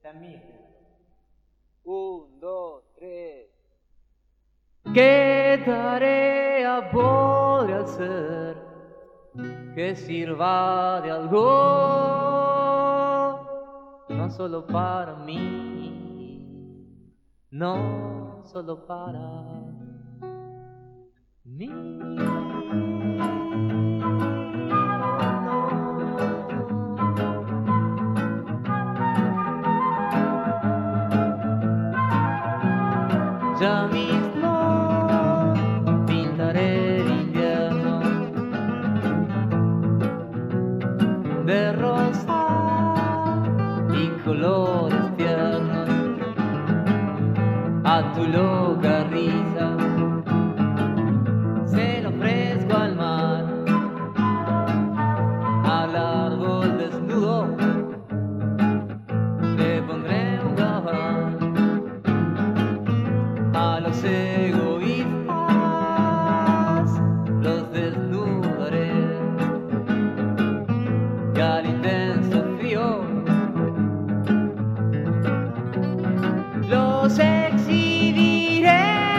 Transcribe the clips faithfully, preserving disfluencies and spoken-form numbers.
También. Un, dos, tres. ¿Qué tarea podría hacer que sirva de algo? No solo para mí, no solo para mí. Ya mismo pintaré el invierno de rosa y colores tiernos a tu loca risa. Se lo ofrezco al mar, al árbol desnudo le pondré un gabán. A los egoístas los desnudaré y al intenso frío los exhibiré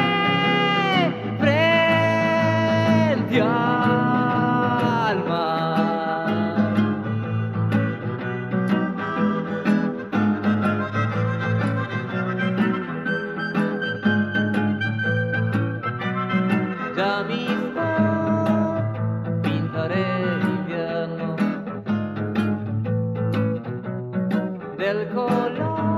frente al mar. Ya mismo pintaré el invierno del color